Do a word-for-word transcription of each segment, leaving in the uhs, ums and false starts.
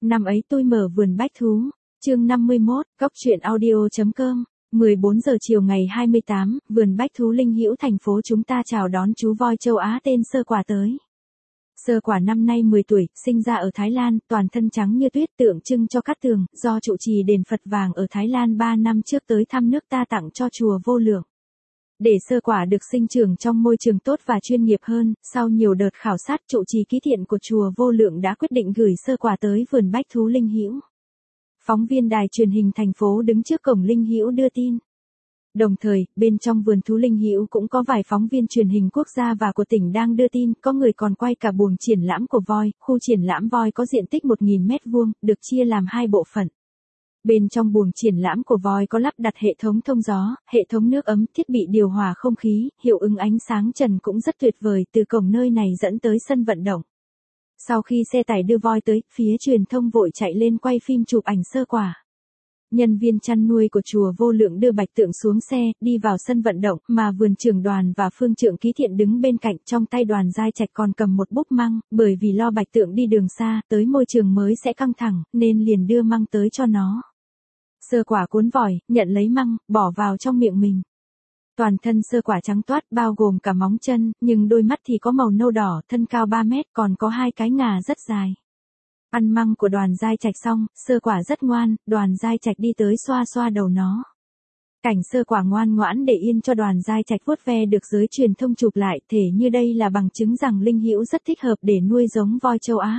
Năm ấy tôi mở vườn bách thú, chương năm mươi mốt, góc truyện audio chấm com. mười bốn giờ chiều ngày hai mươi tám, vườn bách thú Linh Hữu thành phố chúng ta chào đón chú voi châu Á tên Sơ Quả tới. Sơ Quả năm nay mười tuổi, sinh ra ở Thái Lan, toàn thân trắng như tuyết tượng trưng cho cát tường, do trụ trì đền Phật vàng ở Thái Lan ba năm trước tới thăm nước ta tặng cho chùa Vô Lượng. Để Sơ Quả được sinh trưởng trong môi trường tốt và chuyên nghiệp hơn, sau nhiều đợt khảo sát, trụ trì ký thiện của chùa Vô Lượng đã quyết định gửi Sơ Quả tới vườn bách thú Linh Hữu. Phóng viên đài truyền hình thành phố đứng trước cổng Linh Hữu đưa tin. Đồng thời, bên trong vườn thú Linh Hữu cũng có vài phóng viên truyền hình quốc gia và của tỉnh đang đưa tin, có người còn quay cả buồng triển lãm của voi. Khu triển lãm voi có diện tích một nghìn mét vuông, được chia làm hai bộ phận. Bên trong buồng triển lãm của voi có lắp đặt hệ thống thông gió, hệ thống nước ấm, thiết bị điều hòa không khí, hiệu ứng ánh sáng trần cũng rất tuyệt vời, từ cổng nơi này dẫn tới sân vận động. Sau khi xe tải đưa voi tới, phía truyền thông vội chạy lên quay phim chụp ảnh Sơ Quả. Nhân viên chăn nuôi của chùa Vô Lượng đưa bạch tượng xuống xe, đi vào sân vận động, mà vườn trưởng đoàn và phương trưởng ký thiện đứng bên cạnh, trong tay Đoàn Giai Trạch còn cầm một búp măng, bởi vì lo bạch tượng đi đường xa, tới môi trường mới sẽ căng thẳng, nên liền đưa măng tới cho nó. Sơ Quả cuốn vòi, nhận lấy măng, bỏ vào trong miệng mình. Toàn thân Sơ Quả trắng toát, bao gồm cả móng chân, nhưng đôi mắt thì có màu nâu đỏ, thân cao ba mét, còn có hai cái ngà rất dài. Ăn măng của Đoàn Giai Trạch xong, Sơ Quả rất ngoan, Đoàn Giai Trạch đi tới xoa xoa đầu nó. Cảnh Sơ Quả ngoan ngoãn để yên cho Đoàn Giai Trạch vuốt ve được giới truyền thông chụp lại, thể như đây là bằng chứng rằng Linh Hữu rất thích hợp để nuôi giống voi châu Á.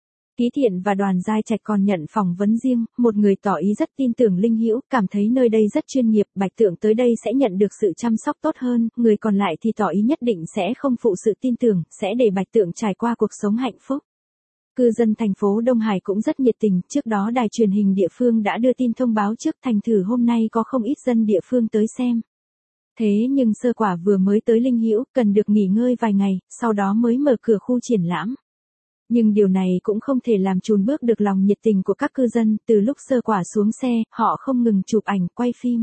Ký thiện và Đoàn Giai Trạch còn nhận phỏng vấn riêng, một người tỏ ý rất tin tưởng Linh Hữu, cảm thấy nơi đây rất chuyên nghiệp, bạch tượng tới đây sẽ nhận được sự chăm sóc tốt hơn, người còn lại thì tỏ ý nhất định sẽ không phụ sự tin tưởng, sẽ để bạch tượng trải qua cuộc sống hạnh phúc. Cư dân thành phố Đông Hải cũng rất nhiệt tình, trước đó đài truyền hình địa phương đã đưa tin thông báo trước, thành thử hôm nay có không ít dân địa phương tới xem. Thế nhưng Sơ Quả vừa mới tới Linh Hữu, cần được nghỉ ngơi vài ngày, sau đó mới mở cửa khu triển lãm. Nhưng điều này cũng không thể làm chùn bước được lòng nhiệt tình của các cư dân, từ lúc Sơ Quả xuống xe, họ không ngừng chụp ảnh, quay phim.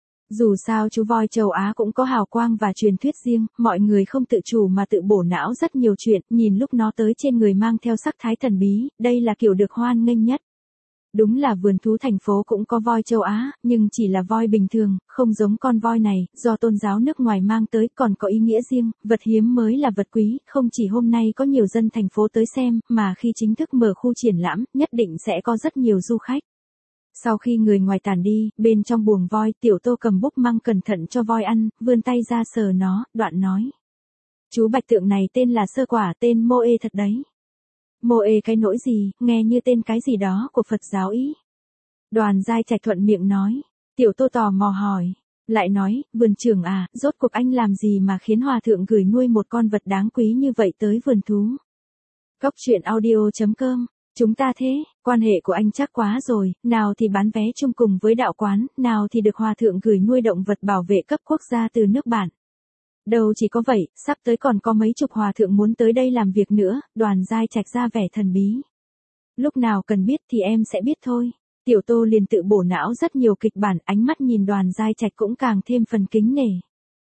Dù sao chú voi châu Á cũng có hào quang và truyền thuyết riêng, mọi người không tự chủ mà tự bổ não rất nhiều chuyện, nhìn lúc nó tới trên người mang theo sắc thái thần bí, đây là kiểu được hoan nghênh nhất. Đúng là vườn thú thành phố cũng có voi châu Á, nhưng chỉ là voi bình thường, không giống con voi này, do tôn giáo nước ngoài mang tới còn có ý nghĩa riêng, vật hiếm mới là vật quý, không chỉ hôm nay có nhiều dân thành phố tới xem, mà khi chính thức mở khu triển lãm, nhất định sẽ có rất nhiều du khách. Sau khi người ngoài tản đi, bên trong buồng voi, Tiểu Tô cầm búp măng cẩn thận cho voi ăn, vươn tay ra sờ nó, đoạn nói. Chú bạch tượng này tên là Sơ Quả, tên mô ê thật đấy. Mô ê cái nỗi gì, nghe như tên cái gì đó của Phật giáo ý. Đoàn Giai Trạch thuận miệng nói. Tiểu Tô tò mò hỏi. Lại nói, vườn trưởng à, rốt cuộc anh làm gì mà khiến hòa thượng gửi nuôi một con vật đáng quý như vậy tới vườn thú. Góc truyện audio chấm com. Chúng ta thế, quan hệ của anh chắc quá rồi, nào thì bán vé chung cùng với đạo quán, nào thì được hòa thượng gửi nuôi động vật bảo vệ cấp quốc gia từ nước bạn. Đâu chỉ có vậy, sắp tới còn có mấy chục hòa thượng muốn tới đây làm việc nữa, Đoàn Giai Trạch ra vẻ thần bí. Lúc nào cần biết thì em sẽ biết thôi. Tiểu Tô liền tự bổ não rất nhiều kịch bản, ánh mắt nhìn Đoàn Giai Trạch cũng càng thêm phần kính nể.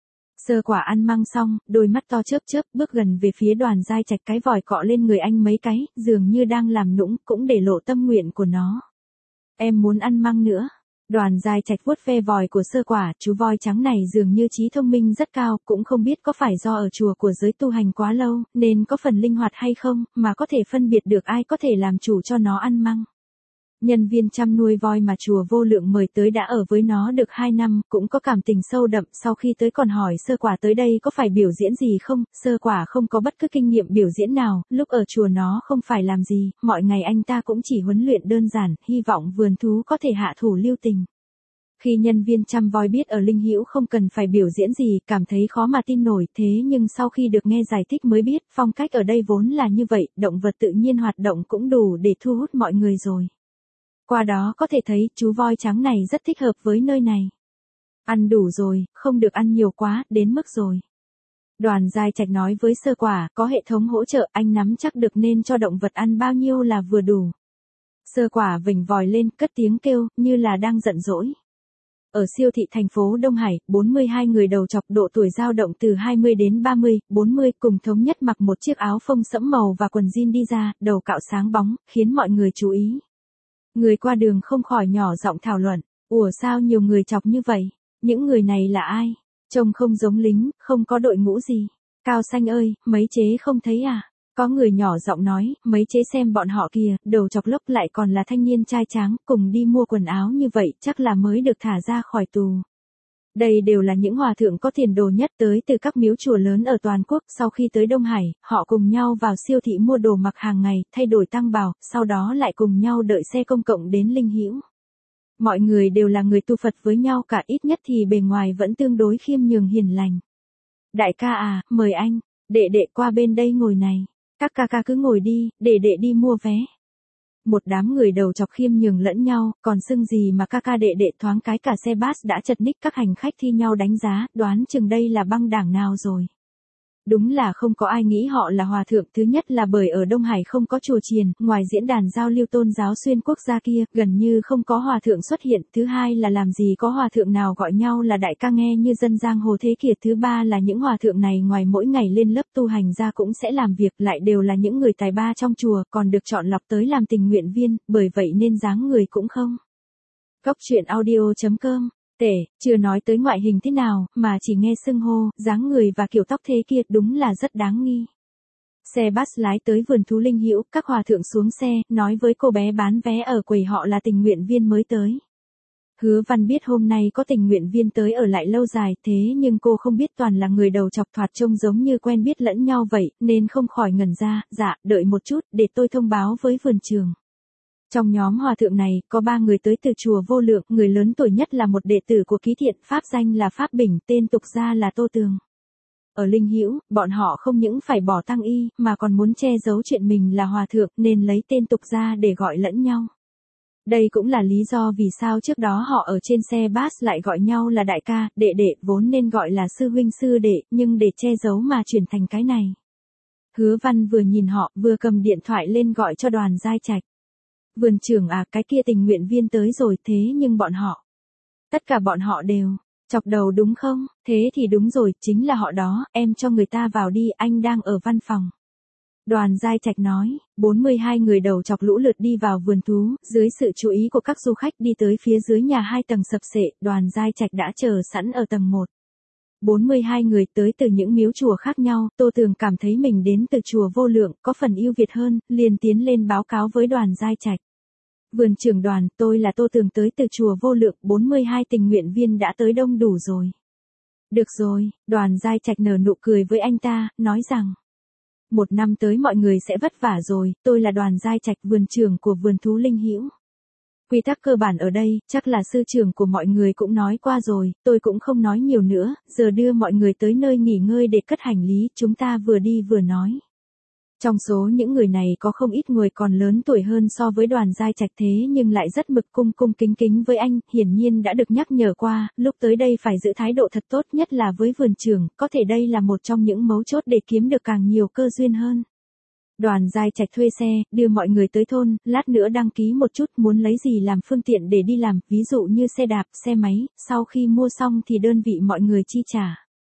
Sơ Quả ăn măng xong, đôi mắt to chớp chớp, bước gần về phía Đoàn Giai Trạch, cái vòi cọ lên người anh mấy cái, dường như đang làm nũng, cũng để lộ tâm nguyện của nó. Em muốn ăn măng nữa. Đoàn Giai Trạch vuốt ve vòi của Sơ Quả, chú voi trắng này dường như trí thông minh rất cao, cũng không biết có phải do ở chùa của giới tu hành quá lâu, nên có phần linh hoạt hay không, mà có thể phân biệt được ai có thể làm chủ cho nó ăn măng. Nhân viên chăm nuôi voi mà chùa Vô Lượng mời tới đã ở với nó được hai năm, cũng có cảm tình sâu đậm, sau khi tới còn hỏi Sơ Quả tới đây có phải biểu diễn gì không, Sơ Quả không có bất cứ kinh nghiệm biểu diễn nào, lúc ở chùa nó không phải làm gì, mọi ngày anh ta cũng chỉ huấn luyện đơn giản, hy vọng vườn thú có thể hạ thủ lưu tình. Khi nhân viên chăm voi biết ở Linh Hữu không cần phải biểu diễn gì, cảm thấy khó mà tin nổi, thế nhưng sau khi được nghe giải thích mới biết, phong cách ở đây vốn là như vậy, động vật tự nhiên hoạt động cũng đủ để thu hút mọi người rồi. Qua đó có thể thấy, chú voi trắng này rất thích hợp với nơi này. Ăn đủ rồi, không được ăn nhiều quá, đến mức rồi. Đoàn Giai Trạch nói với Sơ Quả, có hệ thống hỗ trợ, anh nắm chắc được nên cho động vật ăn bao nhiêu là vừa đủ. Sơ Quả vểnh vòi lên, cất tiếng kêu, như là đang giận dỗi. Ở siêu thị thành phố Đông Hải, bốn mươi hai người đầu chọc độ tuổi dao động từ hai mươi đến ba mươi, bốn mươi cùng thống nhất mặc một chiếc áo phông sẫm màu và quần jean đi ra, đầu cạo sáng bóng, khiến mọi người chú ý. Người qua đường không khỏi nhỏ giọng thảo luận, ủa sao nhiều người chọc như vậy, những người này là ai, trông không giống lính, không có đội ngũ gì. Cao Xanh ơi, mấy chế không thấy à? Có người nhỏ giọng nói, mấy chế xem bọn họ kìa, đầu chọc lốc lại còn là thanh niên trai tráng, cùng đi mua quần áo như vậy, chắc là mới được thả ra khỏi tù. Đây đều là những hòa thượng có tiền đồ nhất tới từ các miếu chùa lớn ở toàn quốc, sau khi tới Đông Hải, họ cùng nhau vào siêu thị mua đồ mặc hàng ngày, thay đổi tăng bào, sau đó lại cùng nhau đợi xe công cộng đến Linh Hữu. Mọi người đều là người tu Phật với nhau cả, ít nhất thì bề ngoài vẫn tương đối khiêm nhường hiền lành. Đại ca à, mời anh, đệ đệ qua bên đây ngồi này, các ca ca cứ ngồi đi, để đệ đi mua vé. Một đám người đầu chọc khiêm nhường lẫn nhau, còn xưng gì mà ca ca đệ đệ, thoáng cái cả xe bus đã chật ních, các hành khách thi nhau đánh giá, đoán chừng đây là băng đảng nào rồi. Đúng là không có ai nghĩ họ là hòa thượng, thứ nhất là bởi ở Đông Hải không có chùa chiền, ngoài diễn đàn giao lưu tôn giáo xuyên quốc gia kia, gần như không có hòa thượng xuất hiện, thứ hai là làm gì có hòa thượng nào gọi nhau là đại ca nghe như dân giang hồ thế kia, thứ ba là những hòa thượng này ngoài mỗi ngày lên lớp tu hành ra cũng sẽ làm việc, lại đều là những người tài ba trong chùa, còn được chọn lọc tới làm tình nguyện viên, bởi vậy nên dáng người cũng không. Cốc truyện audio chấm com Tệ, chưa nói tới ngoại hình thế nào, mà chỉ nghe xưng hô, dáng người và kiểu tóc thế kia, đúng là rất đáng nghi. Xe bus lái tới vườn thú Linh Hữu, các hòa thượng xuống xe, nói với cô bé bán vé ở quầy họ là tình nguyện viên mới tới. Hứa Văn biết hôm nay có tình nguyện viên tới ở lại lâu dài, thế nhưng cô không biết toàn là người đầu chọc, thoạt trông giống như quen biết lẫn nhau vậy, nên không khỏi ngẩn ra, dạ, đợi một chút, để tôi thông báo với vườn trường. Trong nhóm hòa thượng này, có ba người tới từ chùa Vô Lượng, người lớn tuổi nhất là một đệ tử của Ký Thiện, pháp danh là Pháp Bình, tên tục ra là Tô Tường. Ở Linh Hữu, bọn họ không những phải bỏ tăng y, mà còn muốn che giấu chuyện mình là hòa thượng, nên lấy tên tục ra để gọi lẫn nhau. Đây cũng là lý do vì sao trước đó họ ở trên xe bus lại gọi nhau là đại ca, đệ đệ, vốn nên gọi là sư huynh sư đệ, nhưng để che giấu mà chuyển thành cái này. Hứa Văn vừa nhìn họ, vừa cầm điện thoại lên gọi cho Đoàn Giai Trạch. Vườn trưởng à, cái kia tình nguyện viên tới rồi, thế nhưng bọn họ. Tất cả bọn họ đều. Chọc đầu đúng không? Thế thì đúng rồi, chính là họ đó, em cho người ta vào đi, anh đang ở văn phòng. Đoàn Giai Trạch nói, bốn mươi hai người đầu chọc lũ lượt đi vào vườn thú, dưới sự chú ý của các du khách đi tới phía dưới nhà hai tầng sập sệ, Đoàn Giai Trạch đã chờ sẵn ở tầng một. bốn mươi hai người tới từ những miếu chùa khác nhau, Tô Tường cảm thấy mình đến từ chùa Vô Lượng, có phần ưu việt hơn, liền tiến lên báo cáo với Đoàn Giai Trạch. Vườn trưởng Đoàn, tôi là Tô Tường tới từ chùa Vô Lượng, bốn mươi hai tình nguyện viên đã tới đông đủ rồi. Được rồi, Đoàn Giai Trạch nở nụ cười với anh ta, nói rằng, một năm tới mọi người sẽ vất vả rồi, tôi là Đoàn Giai Trạch, vườn trưởng của vườn thú Linh Hữu. Quy tắc cơ bản ở đây, chắc là sư trưởng của mọi người cũng nói qua rồi, tôi cũng không nói nhiều nữa, giờ đưa mọi người tới nơi nghỉ ngơi để cất hành lý, chúng ta vừa đi vừa nói. Trong số những người này có không ít người còn lớn tuổi hơn so với Đoàn Giai Trạch, thế nhưng lại rất mực cung cung kính kính với anh, hiển nhiên đã được nhắc nhở qua, lúc tới đây phải giữ thái độ thật tốt, nhất là với vườn trưởng, có thể đây là một trong những mấu chốt để kiếm được càng nhiều cơ duyên hơn. Đoàn Giai Trạch thuê xe, đưa mọi người tới thôn, lát nữa đăng ký một chút, muốn lấy gì làm phương tiện để đi làm, ví dụ như xe đạp, xe máy, sau khi mua xong thì đơn vị mọi người chi trả.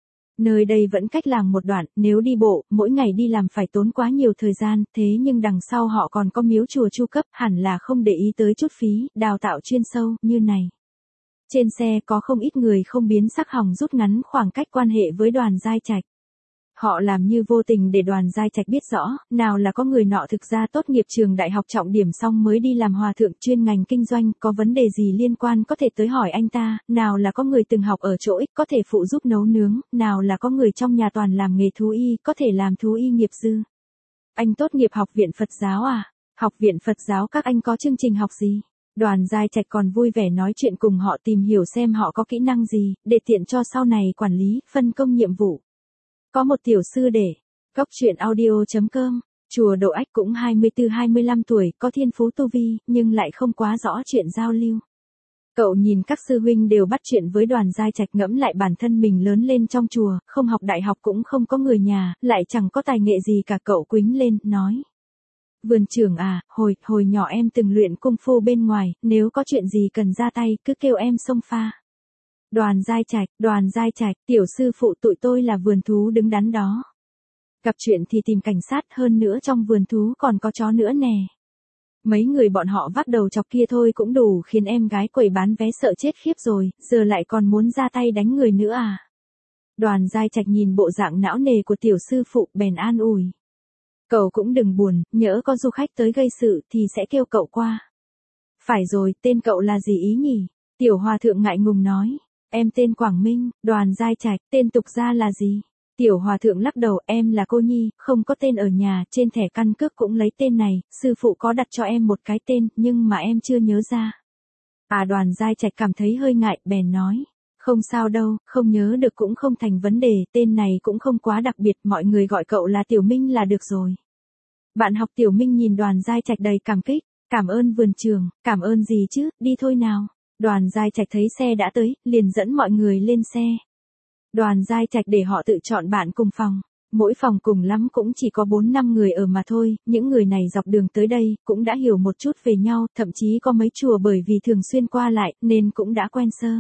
Nơi đây vẫn cách làng một đoạn, nếu đi bộ, mỗi ngày đi làm phải tốn quá nhiều thời gian, thế nhưng đằng sau họ còn có miếu chùa chu cấp, hẳn là không để ý tới chút phí, đào tạo chuyên sâu, như này. Trên xe có không ít người không biến sắc hỏng rút ngắn khoảng cách quan hệ với Đoàn Giai Trạch. Họ làm như vô tình để Đoàn Giai Trạch biết rõ, nào là có người nọ thực ra tốt nghiệp trường đại học trọng điểm xong mới đi làm hòa thượng chuyên ngành kinh doanh, có vấn đề gì liên quan có thể tới hỏi anh ta, nào là có người từng học ở chỗ X có thể phụ giúp nấu nướng, nào là có người trong nhà toàn làm nghề thú y, có thể làm thú y nghiệp dư. Anh tốt nghiệp học viện Phật giáo à? Học viện Phật giáo các anh có chương trình học gì? Đoàn Giai Trạch còn vui vẻ nói chuyện cùng họ, tìm hiểu xem họ có kỹ năng gì, để tiện cho sau này quản lý, phân công nhiệm vụ. Có một tiểu sư để, cốc truyện audio chấm com, chùa Độ Ách cũng hai mươi tư hai mươi lăm tuổi, có thiên phú tu vi, nhưng lại không quá rõ chuyện giao lưu. Cậu nhìn các sư huynh đều bắt chuyện với Đoàn Giai Trạch, ngẫm lại bản thân mình lớn lên trong chùa, không học đại học cũng không có người nhà, lại chẳng có tài nghệ gì cả, cậu quĩnh lên, nói. Vườn trưởng à, hồi, hồi nhỏ em từng luyện cung phu bên ngoài, nếu có chuyện gì cần ra tay, cứ kêu em xông pha. Đoàn Giai Trạch, Đoàn Giai Trạch, tiểu sư phụ tụi tôi là vườn thú đứng đắn đó. Gặp chuyện thì tìm cảnh sát, hơn nữa trong vườn thú còn có chó nữa nè. Mấy người bọn họ vác đầu chọc kia thôi cũng đủ khiến em gái quầy bán vé sợ chết khiếp rồi, giờ lại còn muốn ra tay đánh người nữa à. Đoàn Giai Trạch nhìn bộ dạng não nề của tiểu sư phụ bèn an ủi. Cậu cũng đừng buồn, nhỡ có du khách tới gây sự thì sẽ kêu cậu qua. Phải rồi, tên cậu là gì ý nhỉ? Tiểu hòa thượng ngại ngùng nói. Em tên Quảng Minh. Đoàn Giai Trạch, tên tục ra là gì? Tiểu hòa thượng lắc đầu, em là cô Nhi, không có tên ở nhà, trên thẻ căn cước cũng lấy tên này, sư phụ có đặt cho em một cái tên, nhưng mà em chưa nhớ ra. À Đoàn Giai Trạch cảm thấy hơi ngại, bèn nói. Không sao đâu, không nhớ được cũng không thành vấn đề, tên này cũng không quá đặc biệt, mọi người gọi cậu là Tiểu Minh là được rồi. Bạn học Tiểu Minh nhìn Đoàn Giai Trạch đầy cảm kích, cảm ơn vườn trường, cảm ơn gì chứ, đi thôi nào. Đoàn Giai Trạch thấy xe đã tới, liền dẫn mọi người lên xe. Đoàn Giai Trạch để họ tự chọn bạn cùng phòng. Mỗi phòng cùng lắm cũng chỉ có bốn năm người ở mà thôi, những người này dọc đường tới đây, cũng đã hiểu một chút về nhau, thậm chí có mấy chùa bởi vì thường xuyên qua lại, nên cũng đã quen sơ.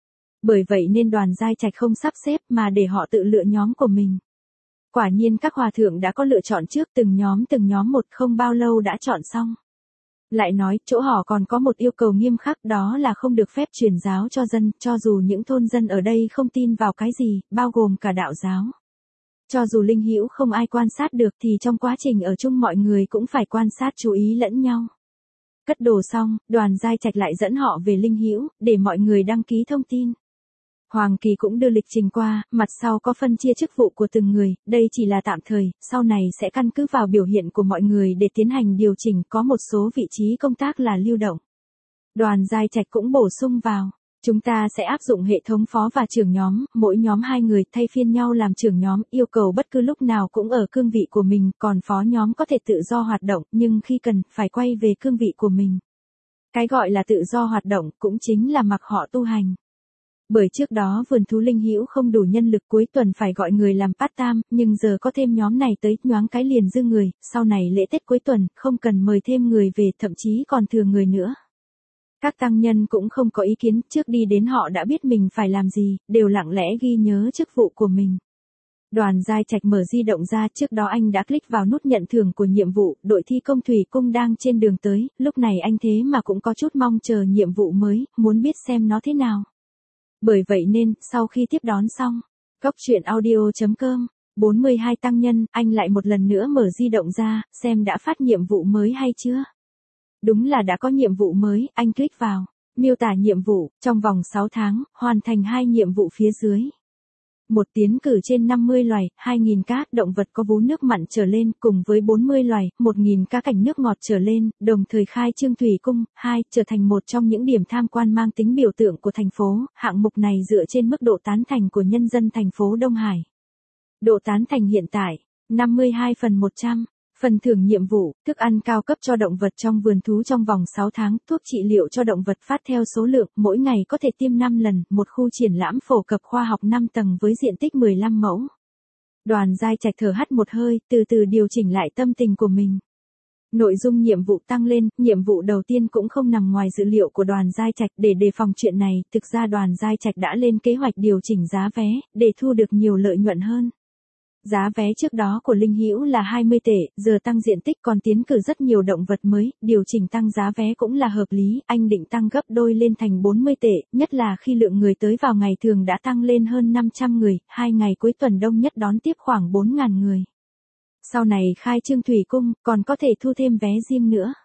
Bởi vậy nên Đoàn Giai Trạch không sắp xếp mà để họ tự lựa nhóm của mình. Quả nhiên các hòa thượng đã có lựa chọn trước từng nhóm từng nhóm một, không bao lâu đã chọn xong. Lại nói, chỗ họ còn có một yêu cầu nghiêm khắc, đó là không được phép truyền giáo cho dân, cho dù những thôn dân ở đây không tin vào cái gì, bao gồm cả đạo giáo. Cho dù linh hữu không ai quan sát được thì trong quá trình ở chung mọi người cũng phải quan sát chú ý lẫn nhau. Cất đồ xong, Đoàn Giai Trạch lại dẫn họ về linh hữu, để mọi người đăng ký thông tin. Hoàng Kỳ cũng đưa lịch trình qua, mặt sau có phân chia chức vụ của từng người, đây chỉ là tạm thời, sau này sẽ căn cứ vào biểu hiện của mọi người để tiến hành điều chỉnh, có một số vị trí công tác là lưu động. Đoàn Giai Trạch cũng bổ sung vào, chúng ta sẽ áp dụng hệ thống phó và trưởng nhóm, mỗi nhóm hai người thay phiên nhau làm trưởng nhóm, yêu cầu bất cứ lúc nào cũng ở cương vị của mình, còn phó nhóm có thể tự do hoạt động, nhưng khi cần, phải quay về cương vị của mình. Cái gọi là tự do hoạt động cũng chính là mặc họ tu hành. Bởi trước đó vườn thú linh hữu không đủ nhân lực, cuối tuần phải gọi người làm part-time, nhưng giờ có thêm nhóm này tới, nhoáng cái liền dư người, sau này lễ Tết cuối tuần, không cần mời thêm người về, thậm chí còn thừa người nữa. Các tăng nhân cũng không có ý kiến, trước đi đến họ đã biết mình phải làm gì, đều lặng lẽ ghi nhớ chức vụ của mình. Đoàn Giai Trạch mở di động ra, trước đó anh đã click vào nút nhận thưởng của nhiệm vụ, đội thi công thủy cung đang trên đường tới, lúc này anh thế mà cũng có chút mong chờ nhiệm vụ mới, muốn biết xem nó thế nào. Bởi vậy nên, sau khi tiếp đón xong, Cóc truyện audio chấm com, bốn mươi hai tăng nhân, anh lại một lần nữa mở di động ra, xem đã phát nhiệm vụ mới hay chưa. Đúng là đã có nhiệm vụ mới, anh click vào, miêu tả nhiệm vụ, trong vòng sáu tháng, hoàn thành hai nhiệm vụ phía dưới. Một tiến cử trên năm mươi loài, hai nghìn cá động vật có vú nước mặn trở lên, cùng với bốn mươi loài, một nghìn cá cảnh nước ngọt trở lên, đồng thời khai trương thủy cung, hai, trở thành một trong những điểm tham quan mang tính biểu tượng của thành phố, hạng mục này dựa trên mức độ tán thành của nhân dân thành phố Đông Hải. Độ tán thành hiện tại, năm mươi hai phần một trăm. Phần thưởng nhiệm vụ, thức ăn cao cấp cho động vật trong vườn thú trong vòng sáu tháng, thuốc trị liệu cho động vật phát theo số lượng, mỗi ngày có thể tiêm năm lần, một khu triển lãm phổ cập khoa học năm tầng với diện tích mười lăm mẫu. Đoàn Giai Trạch thở hắt một hơi, từ từ điều chỉnh lại tâm tình của mình. Nội dung nhiệm vụ tăng lên, nhiệm vụ đầu tiên cũng không nằm ngoài dữ liệu của Đoàn Giai Trạch, để đề phòng chuyện này, thực ra Đoàn Giai Trạch đã lên kế hoạch điều chỉnh giá vé, để thu được nhiều lợi nhuận hơn. Giá vé trước đó của linh hữu là hai mươi tệ, giờ tăng diện tích còn tiến cử rất nhiều động vật mới, điều chỉnh tăng giá vé cũng là hợp lý, anh định tăng gấp đôi lên thành bốn mươi tệ, nhất là khi lượng người tới vào ngày thường đã tăng lên hơn năm trăm người, hai ngày cuối tuần đông nhất đón tiếp khoảng bốn nghìn người. Sau này khai trương thủy cung, còn có thể thu thêm vé riêng nữa.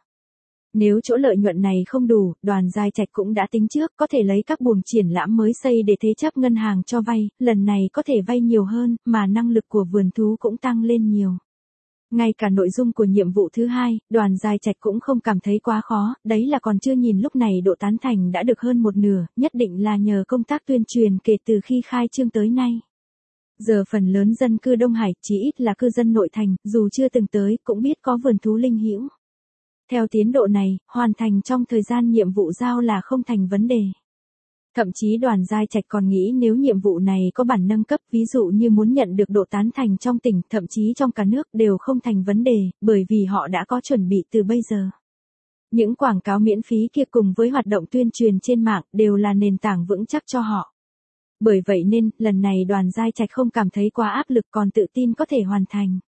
Nếu chỗ lợi nhuận này không đủ, Đoàn Giai Trạch cũng đã tính trước, có thể lấy các buồng triển lãm mới xây để thế chấp ngân hàng cho vay, lần này có thể vay nhiều hơn, mà năng lực của vườn thú cũng tăng lên nhiều. Ngay cả nội dung của nhiệm vụ thứ hai, Đoàn Giai Trạch cũng không cảm thấy quá khó, đấy là còn chưa nhìn lúc này độ tán thành đã được hơn một nửa, nhất định là nhờ công tác tuyên truyền kể từ khi khai trương tới nay. Giờ phần lớn dân cư Đông Hải, chỉ ít là cư dân nội thành, dù chưa từng tới, cũng biết có vườn thú linh hữu. Theo tiến độ này, hoàn thành trong thời gian nhiệm vụ giao là không thành vấn đề. Thậm chí Đoàn Giai Trạch còn nghĩ nếu nhiệm vụ này có bản nâng cấp, ví dụ như muốn nhận được độ tán thành trong tỉnh, thậm chí trong cả nước đều không thành vấn đề, bởi vì họ đã có chuẩn bị từ bây giờ. Những quảng cáo miễn phí kia cùng với hoạt động tuyên truyền trên mạng đều là nền tảng vững chắc cho họ. Bởi vậy nên, lần này Đoàn Giai Trạch không cảm thấy quá áp lực, còn tự tin có thể hoàn thành.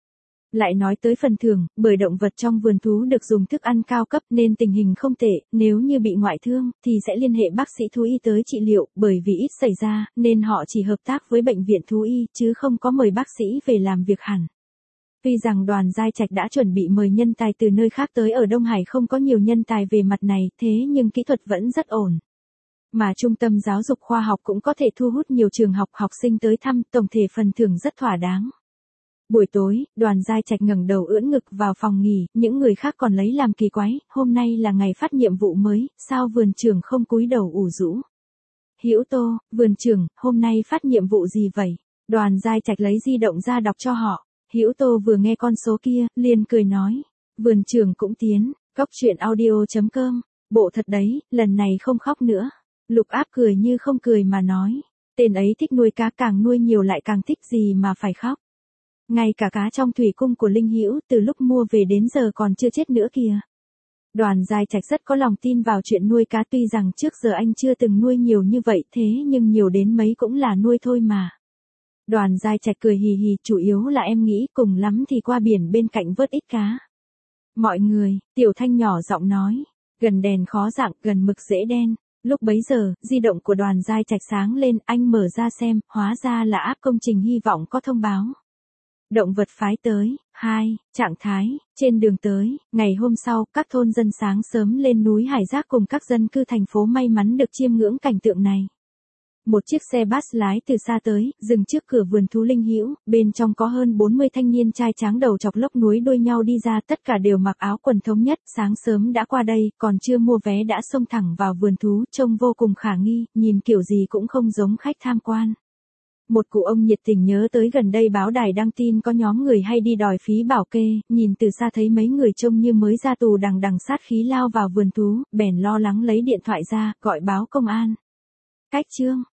Lại nói tới phần thưởng, bởi động vật trong vườn thú được dùng thức ăn cao cấp nên tình hình không tệ, nếu như bị ngoại thương, thì sẽ liên hệ bác sĩ thú y tới trị liệu, bởi vì ít xảy ra, nên họ chỉ hợp tác với bệnh viện thú y, chứ không có mời bác sĩ về làm việc hẳn. Tuy rằng đoàn Giai Trạch đã chuẩn bị mời nhân tài từ nơi khác tới ở Đông Hải không có nhiều nhân tài về mặt này, thế nhưng kỹ thuật vẫn rất ổn. Mà trung tâm giáo dục khoa học cũng có thể thu hút nhiều trường học học sinh tới thăm, tổng thể phần thưởng rất thỏa đáng. Buổi tối, đoàn Giai Trạch ngẩng đầu ưỡn ngực vào phòng nghỉ, những người khác còn lấy làm kỳ quái, hôm nay là ngày phát nhiệm vụ mới, sao vườn trưởng không cúi đầu ủ rũ. Hữu Tô, vườn trưởng, hôm nay phát nhiệm vụ gì vậy? Đoàn Giai Trạch lấy di động ra đọc cho họ. Hữu Tô vừa nghe con số kia, liền cười nói. Vườn trưởng cũng tiến, cóc truyện audio chấm com. Bộ thật đấy, lần này không khóc nữa. Lục Áp cười như không cười mà nói. Tên ấy thích nuôi cá, càng nuôi nhiều lại càng thích gì mà phải khóc. Ngay cả cá trong thủy cung của Linh Hữu từ lúc mua về đến giờ còn chưa chết nữa kìa. Đoàn Giai Trạch rất có lòng tin vào chuyện nuôi cá, tuy rằng trước giờ anh chưa từng nuôi nhiều như vậy, thế nhưng nhiều đến mấy cũng là nuôi thôi mà. Đoàn Giai Trạch cười hì hì, chủ yếu là em nghĩ cùng lắm thì qua biển bên cạnh vớt ít cá. Mọi người, Tiểu Thanh nhỏ giọng nói, gần đèn khó dạng, gần mực dễ đen. Lúc bấy giờ, di động của đoàn Giai Trạch sáng lên, anh mở ra xem, hóa ra là app công trình hy vọng có thông báo. Động vật phái tới, hai, trạng thái, trên đường tới, ngày hôm sau, các thôn dân sáng sớm lên núi Hải Giác cùng các dân cư thành phố may mắn được chiêm ngưỡng cảnh tượng này. Một chiếc xe bus lái từ xa tới, dừng trước cửa vườn thú Linh Hữu, bên trong có hơn bốn mươi thanh niên trai tráng đầu chọc lốc núi đuôi nhau đi ra, tất cả đều mặc áo quần thống nhất, sáng sớm đã qua đây, còn chưa mua vé đã xông thẳng vào vườn thú, trông vô cùng khả nghi, nhìn kiểu gì cũng không giống khách tham quan. Một cụ ông nhiệt tình nhớ tới gần đây báo đài đăng tin có nhóm người hay đi đòi phí bảo kê, nhìn từ xa thấy mấy người trông như mới ra tù đằng đằng sát khí lao vào vườn thú, bèn lo lắng lấy điện thoại ra, gọi báo công an. Cách chương